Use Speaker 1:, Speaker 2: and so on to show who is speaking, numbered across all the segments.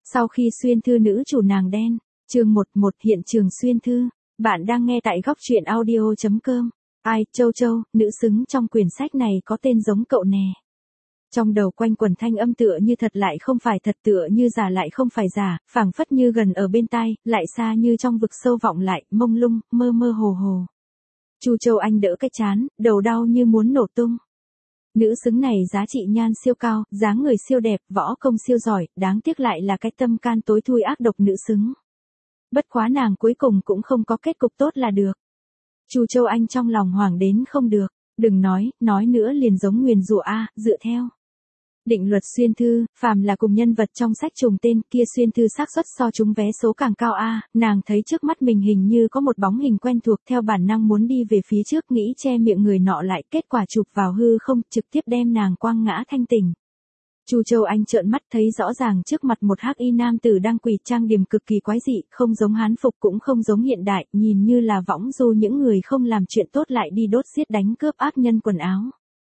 Speaker 1: Sau khi xuyên thư nữ chủ nàng đen, chương 11 hiện trường xuyên thư, bạn đang nghe tại góc truyện audio.com. Ai, Châu Châu, nữ xứng trong quyển sách này có tên giống cậu nè. Trong đầu quanh quẩn thanh âm tựa như thật lại không phải thật, tựa như giả lại không phải giả, phảng phất như gần ở bên tai, lại xa như trong vực sâu vọng lại, mông lung, mơ mơ hồ hồ. Chu Châu Anh đỡ cái chán, đầu đau như muốn nổ tung. Nữ xứng này giá trị nhan siêu cao, dáng người siêu đẹp, võ công siêu giỏi, đáng tiếc lại là cái tâm can tối thui ác độc nữ xứng. Bất quá nàng cuối cùng cũng không có kết cục tốt là được. Chu Châu Anh trong lòng hoảng đến không được, đừng nói nữa liền giống nguyền rủa a, dựa theo định luật xuyên thư, phàm là cùng nhân vật trong sách trùng tên kia xuyên thư xác suất so trúng vé số càng cao a. Nàng thấy trước mắt mình hình như có một bóng hình quen thuộc, theo bản năng muốn đi về phía trước, nghĩ che miệng người nọ lại, kết quả chụp vào hư không, trực tiếp đem nàng quăng ngã thanh tỉnh. Chu Châu Anh trợn mắt thấy rõ ràng trước mặt một hắc y nam tử đang quỳ, trang điểm cực kỳ quái dị, không giống hán phục cũng không giống hiện đại, nhìn như là võng du những người không làm chuyện tốt lại đi đốt giết đánh cướp ác nhân quần áo.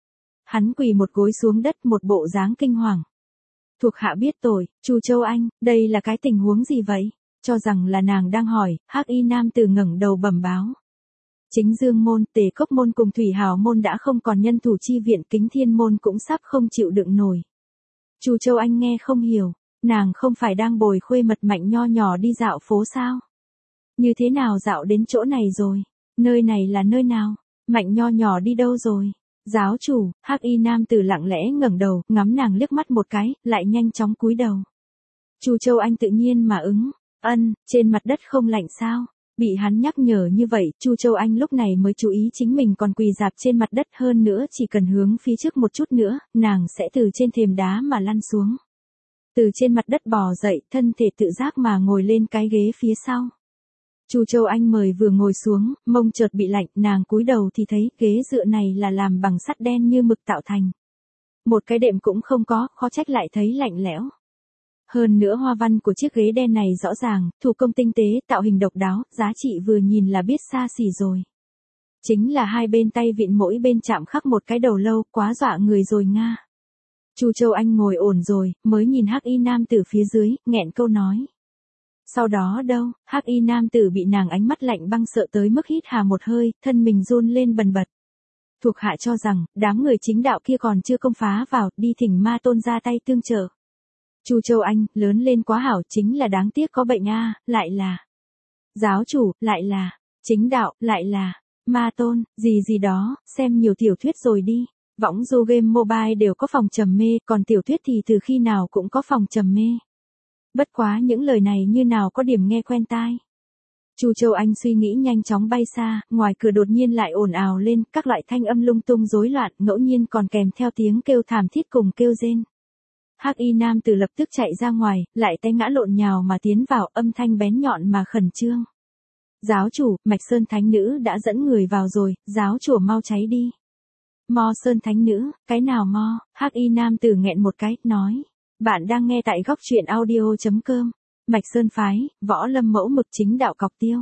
Speaker 1: Hắn quỳ một gối xuống đất, một bộ dáng kinh hoàng. Thuộc hạ biết tội, Chu Châu Anh, đây là cái tình huống gì vậy? Cho rằng là nàng đang hỏi, hắc y nam tử ngẩng đầu bẩm báo. Chính Dương môn, Tề Cốc môn cùng Thủy Hào môn đã không còn nhân thủ chi viện, Kính Thiên môn cũng sắp không chịu đựng nổi. Chu Châu Anh nghe không hiểu, nàng không phải đang bồi khuê mật Mạnh Nho nhỏ đi dạo phố sao? Như thế nào dạo đến chỗ này rồi? Nơi này là nơi nào? Mạnh Nho nhỏ đi đâu rồi? Giáo chủ, hắc y nam tử lặng lẽ ngẩng đầu, ngắm nàng liếc mắt một cái, lại nhanh chóng cúi đầu. Chu Châu Anh tự nhiên mà ứng, trên mặt đất không lạnh sao? Bị hắn nhắc nhở như vậy, Chu Châu Anh lúc này mới chú ý chính mình còn quỳ rạp trên mặt đất, hơn nữa chỉ cần hướng phía trước một chút nữa, nàng sẽ từ trên thềm đá mà lăn xuống. Từ trên mặt đất bò dậy, thân thể tự giác mà ngồi lên cái ghế phía sau. Chu Châu Anh mời vừa ngồi xuống, mông chợt bị lạnh, nàng cúi đầu thì thấy ghế dựa này là làm bằng sắt đen như mực tạo thành. Một cái đệm cũng không có, khó trách lại thấy lạnh lẽo. Hơn nữa hoa văn của chiếc ghế đen này rõ ràng, thủ công tinh tế, tạo hình độc đáo, giá trị vừa nhìn là biết xa xỉ rồi. Chính là hai bên tay vịn mỗi bên chạm khắc một cái đầu lâu, quá dọa người rồi nga. Chu Châu Anh ngồi ổn rồi, mới nhìn hắc y nam tử phía dưới, nghẹn câu nói. Sau đó đâu, hắc y nam tử bị nàng ánh mắt lạnh băng sợ tới mức hít hà một hơi, thân mình run lên bần bật. Thuộc hạ cho rằng, đám người chính đạo kia còn chưa công phá vào, đi thỉnh ma tôn ra tay tương trợ. Chu Châu Anh, lớn lên quá hảo, chính là đáng tiếc có bệnh a, lại là giáo chủ, lại là chính đạo, lại là ma tôn, gì đó, xem nhiều tiểu thuyết rồi đi. Võng du game mobile đều có phòng trầm mê, còn tiểu thuyết thì từ khi nào cũng có phòng trầm mê. Bất quá những lời này như nào có điểm nghe quen tai. Chu Châu Anh suy nghĩ nhanh chóng bay xa, ngoài cửa đột nhiên lại ồn ào lên, các loại thanh âm lung tung rối loạn, ngẫu nhiên còn kèm theo tiếng kêu thảm thiết cùng kêu rên. Hắc y nam tử lập tức chạy ra ngoài, lại té ngã lộn nhào mà tiến vào, âm thanh bén nhọn mà khẩn trương. Giáo chủ, Mạch Sơn Thánh Nữ đã dẫn người vào rồi, giáo chủ mau cháy đi. Mo Sơn Thánh Nữ, cái nào mo? Hắc y nam tử nghẹn một cái, nói. Bạn đang nghe tại góc truyện audio.com. Mạch Sơn phái, võ lâm mẫu mực chính đạo cọc tiêu.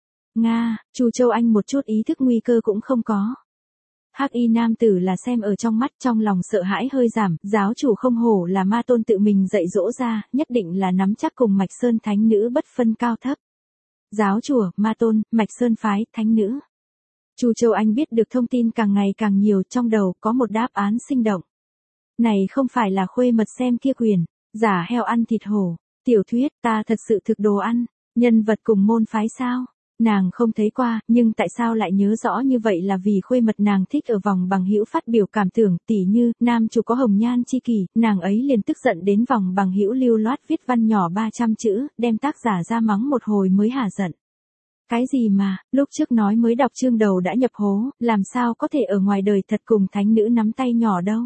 Speaker 1: Nga, Chu Châu Anh một chút ý thức nguy cơ cũng không có. Hắc y nam tử là xem ở trong mắt, trong lòng sợ hãi hơi giảm, giáo chủ không hổ là ma tôn tự mình dạy dỗ ra, nhất định là nắm chắc cùng Mạch Sơn Thánh Nữ bất phân cao thấp. Giáo chủ, ma tôn, Mạch Sơn phái, Thánh Nữ. Chu Châu Anh biết được thông tin càng ngày càng nhiều, trong đầu có một đáp án sinh động. Này không phải là khuê mật xem kia quyền, giả heo ăn thịt hổ, tiểu thuyết, ta thật sự thực đồ ăn, nhân vật cùng môn phái sao? Nàng không thấy qua, nhưng tại sao lại nhớ rõ như vậy là vì khuê mật nàng thích ở vòng bằng hữu phát biểu cảm tưởng, tỉ như, nam chủ có hồng nhan chi kỷ, nàng ấy liền tức giận đến vòng bằng hữu lưu loát viết văn nhỏ 300 chữ, đem tác giả ra mắng một hồi mới hả giận. Cái gì mà, lúc trước nói mới đọc chương đầu đã nhập hố, làm sao có thể ở ngoài đời thật cùng thánh nữ nắm tay nhỏ đâu.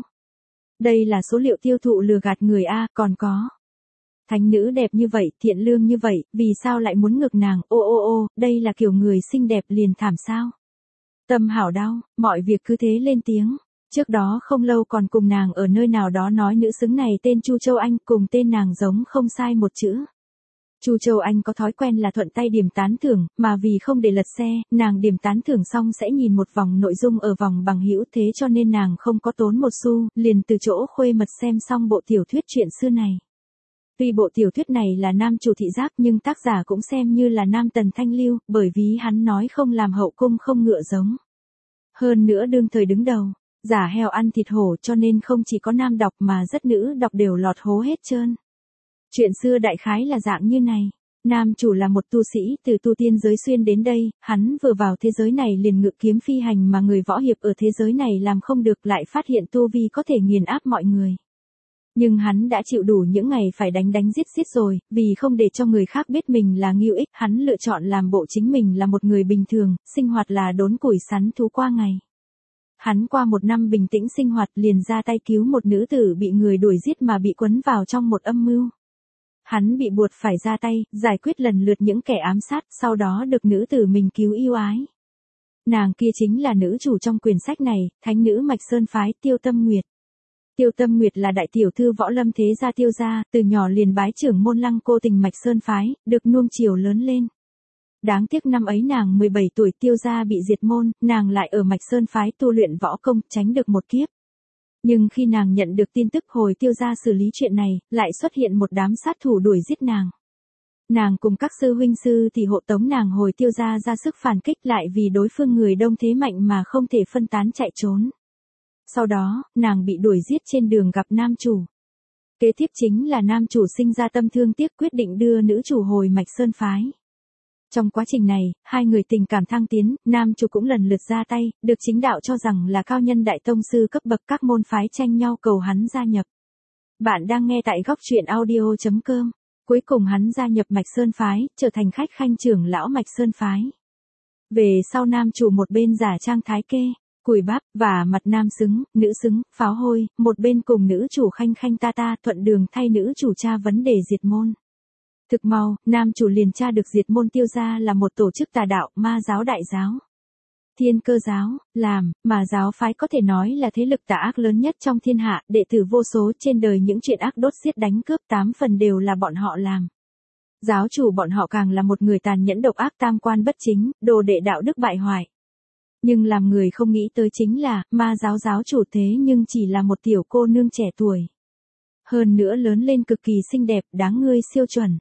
Speaker 1: Đây là số liệu tiêu thụ lừa gạt người a, còn có. Thánh nữ đẹp như vậy, thiện lương như vậy, vì sao lại muốn ngược nàng, ô, đây là kiểu người xinh đẹp liền thảm sao. Tâm hảo đau, mọi việc cứ thế lên tiếng. Trước đó không lâu còn cùng nàng ở nơi nào đó nói nữ xứng này tên Chu Châu Anh, cùng tên nàng giống không sai một chữ. Chu Châu Anh có thói quen là thuận tay điểm tán thưởng, mà vì không để lật xe, nàng điểm tán thưởng xong sẽ nhìn một vòng nội dung ở vòng bằng hữu, thế cho nên nàng không có tốn một xu, liền từ chỗ khuê mật xem xong bộ tiểu thuyết truyện xưa này. Tuy bộ tiểu thuyết này là nam chủ thị giác nhưng tác giả cũng xem như là nam tần thanh lưu, bởi vì hắn nói không làm hậu cung không ngựa giống. Hơn nữa đương thời đứng đầu, giả heo ăn thịt hổ cho nên không chỉ có nam đọc mà rất nữ đọc đều lọt hố hết trơn. Chuyện xưa đại khái là dạng như này. Nam chủ là một tu sĩ từ tu tiên giới xuyên đến đây, hắn vừa vào thế giới này liền ngự kiếm phi hành mà người võ hiệp ở thế giới này làm không được, lại phát hiện tu vi có thể nghiền áp mọi người. Nhưng hắn đã chịu đủ những ngày phải đánh đánh giết giết rồi, vì không để cho người khác biết mình là Ngưu Ích, hắn lựa chọn làm bộ chính mình là một người bình thường, sinh hoạt là đốn củi sắn thú qua ngày. Hắn qua một năm bình tĩnh sinh hoạt liền ra tay cứu một nữ tử bị người đuổi giết mà bị quấn vào trong một âm mưu. Hắn bị buộc phải ra tay, giải quyết lần lượt những kẻ ám sát, sau đó được nữ tử mình cứu yêu ái. Nàng kia chính là nữ chủ trong quyển sách này, thánh nữ Mạch Sơn phái Tiêu Tâm Nguyệt. Tiêu Tâm Nguyệt là đại tiểu thư võ lâm thế gia Tiêu gia, từ nhỏ liền bái trưởng môn Lăng Cô Tình Mạch Sơn phái, được nuông chiều lớn lên. Đáng tiếc năm ấy nàng 17 tuổi Tiêu gia bị diệt môn, nàng lại ở Mạch Sơn phái tu luyện võ công, tránh được một kiếp. Nhưng khi nàng nhận được tin tức hồi Tiêu gia xử lý chuyện này, lại xuất hiện một đám sát thủ đuổi giết nàng. Nàng cùng các sư huynh sư thì hộ tống nàng hồi Tiêu gia ra sức phản kích, lại vì đối phương người đông thế mạnh mà không thể phân tán chạy trốn. Sau đó, nàng bị đuổi giết trên đường gặp nam chủ. Kế tiếp chính là nam chủ sinh ra tâm thương tiếc quyết định đưa nữ chủ hồi Mạch Sơn phái. Trong quá trình này, hai người tình cảm thăng tiến, nam chủ cũng lần lượt ra tay, được chính đạo cho rằng là cao nhân đại tông sư cấp bậc, các môn phái tranh nhau cầu hắn gia nhập. Bạn đang nghe tại góc truyện audio.com. Cuối cùng hắn gia nhập Mạch Sơn phái, trở thành khách khanh trưởng lão Mạch Sơn phái. Về sau nam chủ một bên giả trang thái kê, cùi bắp, và mặt nam xứng, nữ xứng, pháo hôi, một bên cùng nữ chủ khanh khanh ta ta thuận đường thay nữ chủ tra vấn đề diệt môn. Thực mau, nam chủ liền tra được diệt môn Tiêu gia là một tổ chức tà đạo, ma giáo đại giáo. Thiên Cơ giáo, mà giáo phái có thể nói là thế lực tà ác lớn nhất trong thiên hạ, đệ tử vô số, trên đời những chuyện ác đốt giết đánh cướp 8 phần đều là bọn họ làm. Giáo chủ bọn họ càng là một người tàn nhẫn độc ác, tam quan bất chính, đồ đệ đạo đức bại hoại. Nhưng làm người không nghĩ tới chính là, ma giáo giáo chủ thế nhưng chỉ là một tiểu cô nương trẻ tuổi. Hơn nữa lớn lên cực kỳ xinh đẹp, đáng ngươi siêu chuẩn.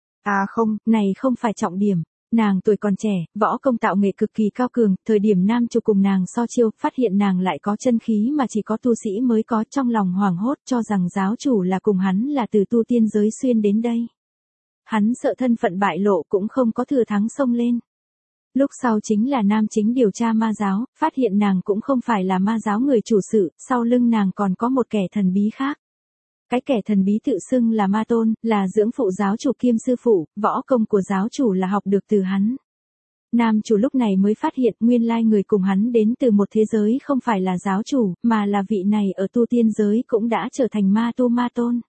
Speaker 1: À không, này không phải trọng điểm. Nàng tuổi còn trẻ, võ công tạo nghệ cực kỳ cao cường, thời điểm nam chủ cùng nàng so chiêu, phát hiện nàng lại có chân khí mà chỉ có tu sĩ mới có, trong lòng hoảng hốt cho rằng giáo chủ là cùng hắn là từ tu tiên giới xuyên đến đây. Hắn sợ thân phận bại lộ cũng không có thừa thắng xông lên. Lúc sau chính là nam chính điều tra ma giáo, phát hiện nàng cũng không phải là ma giáo người chủ sự, sau lưng nàng còn có một kẻ thần bí khác. Cái kẻ thần bí tự xưng là Ma Tôn, là dưỡng phụ giáo chủ kiêm sư phụ, võ công của giáo chủ là học được từ hắn. Nam chủ lúc này mới phát hiện nguyên lai người cùng hắn đến từ một thế giới không phải là giáo chủ, mà là vị này ở tu tiên giới cũng đã trở thành Ma Tôn.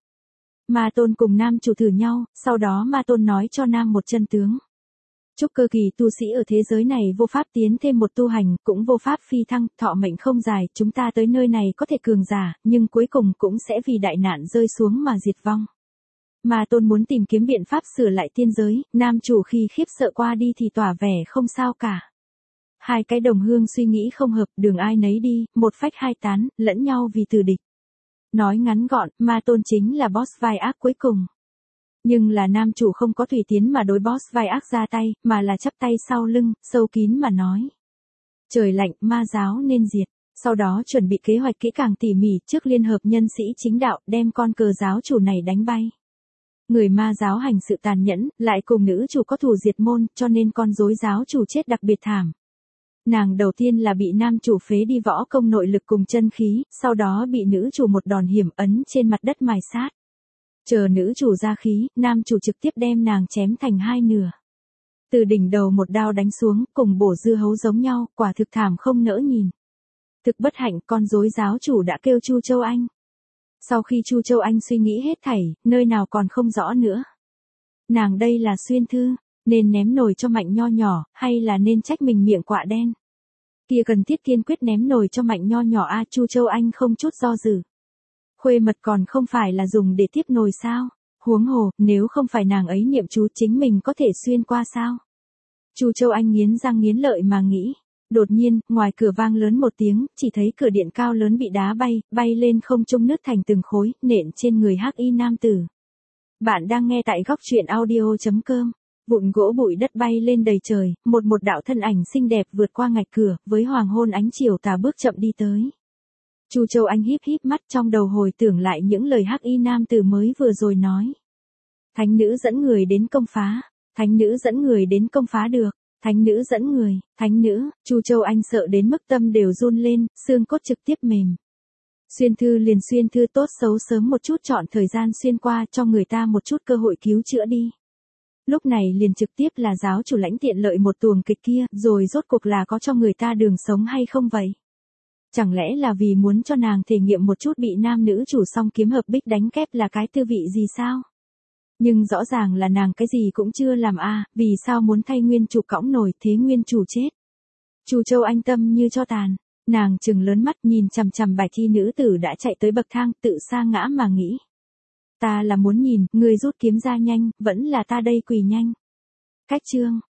Speaker 1: Ma Tôn cùng nam chủ thử nhau, sau đó Ma Tôn nói cho nam một chân tướng. Trúc cơ kỳ tu sĩ ở thế giới này vô pháp tiến thêm một tu hành, cũng vô pháp phi thăng, thọ mệnh không dài, chúng ta tới nơi này có thể cường giả, nhưng cuối cùng cũng sẽ vì đại nạn rơi xuống mà diệt vong. Ma Tôn muốn tìm kiếm biện pháp sửa lại tiên giới, nam chủ khi khiếp sợ qua đi thì tỏ vẻ không sao cả. Hai cái đồng hương suy nghĩ không hợp, đường ai nấy đi, một phách hai tán, lẫn nhau vì tử địch. Nói ngắn gọn, Ma Tôn chính là boss vai ác cuối cùng. Nhưng là nam chủ không có tùy tiến mà đối boss vai ác ra tay, mà là chắp tay sau lưng, sâu kín mà nói. Trời lạnh, ma giáo nên diệt. Sau đó chuẩn bị kế hoạch kỹ càng tỉ mỉ, trước liên hợp nhân sĩ chính đạo, đem con cờ giáo chủ này đánh bay. Người ma giáo hành sự tàn nhẫn, lại cùng nữ chủ có thù diệt môn, cho nên con rối giáo chủ chết đặc biệt thảm. Nàng đầu tiên là bị nam chủ phế đi võ công nội lực cùng chân khí, sau đó bị nữ chủ một đòn hiểm ấn trên mặt đất mài sát. Chờ nữ chủ ra khí, nam chủ trực tiếp đem nàng chém thành hai nửa. Từ đỉnh đầu một đao đánh xuống, cùng bổ dưa hấu giống nhau, quả thực thảm không nỡ nhìn. Thực bất hạnh, con rối giáo chủ đã kêu Chu Châu Anh. Sau khi Chu Châu Anh suy nghĩ hết thảy, nơi nào còn không rõ nữa. Nàng đây là xuyên thư, nên ném nồi cho Mạnh Nho nhỏ, hay là nên trách mình miệng quạ đen. Kia cần thiết kiên quyết ném nồi cho Mạnh Nho nhỏ a. Chu Châu Anh không chút do dự. Khuê mật còn không phải là dùng để tiếp nồi sao? Huống hồ, nếu không phải nàng ấy niệm chú chính mình có thể xuyên qua sao? Chu Châu Anh nghiến răng nghiến lợi mà nghĩ. Đột nhiên, ngoài cửa vang lớn một tiếng, chỉ thấy cửa điện cao lớn bị đá bay lên không trung nứt thành từng khối, nện trên người hắc y nam tử. Bạn đang nghe tại góc truyện audio.com. Vụn gỗ bụi đất bay lên đầy trời, một đạo thân ảnh xinh đẹp vượt qua ngạch cửa, với hoàng hôn ánh chiều tà bước chậm đi tới. Chu Châu Anh híp híp mắt, trong đầu hồi tưởng lại những lời hắc y nam tử mới vừa rồi nói. Thánh nữ dẫn người đến công phá, thánh nữ dẫn người đến công phá được, thánh nữ dẫn người, thánh nữ. Chu Châu Anh sợ đến mức tâm đều run lên, xương cốt trực tiếp mềm. Xuyên thư liền xuyên thư, tốt xấu sớm một chút chọn thời gian xuyên qua, cho người ta một chút cơ hội cứu chữa đi. Lúc này liền trực tiếp là giáo chủ lãnh tiện lợi một tuồng kịch kia, rồi rốt cuộc là có cho người ta đường sống hay không vậy? Chẳng lẽ là vì muốn cho nàng thể nghiệm một chút bị nam nữ chủ song kiếm hợp bích đánh kép là cái tư vị gì sao? Nhưng rõ ràng là nàng cái gì cũng chưa làm vì sao muốn thay nguyên chủ cõng nổi thế nguyên chủ chết? Chu Châu Anh tâm như cho tàn, nàng trừng lớn mắt nhìn chằm chằm bài thi nữ tử đã chạy tới bậc thang, tự sa ngã mà nghĩ. Ta là muốn nhìn, người rút kiếm ra nhanh, vẫn là ta đây quỳ nhanh. Cách chương.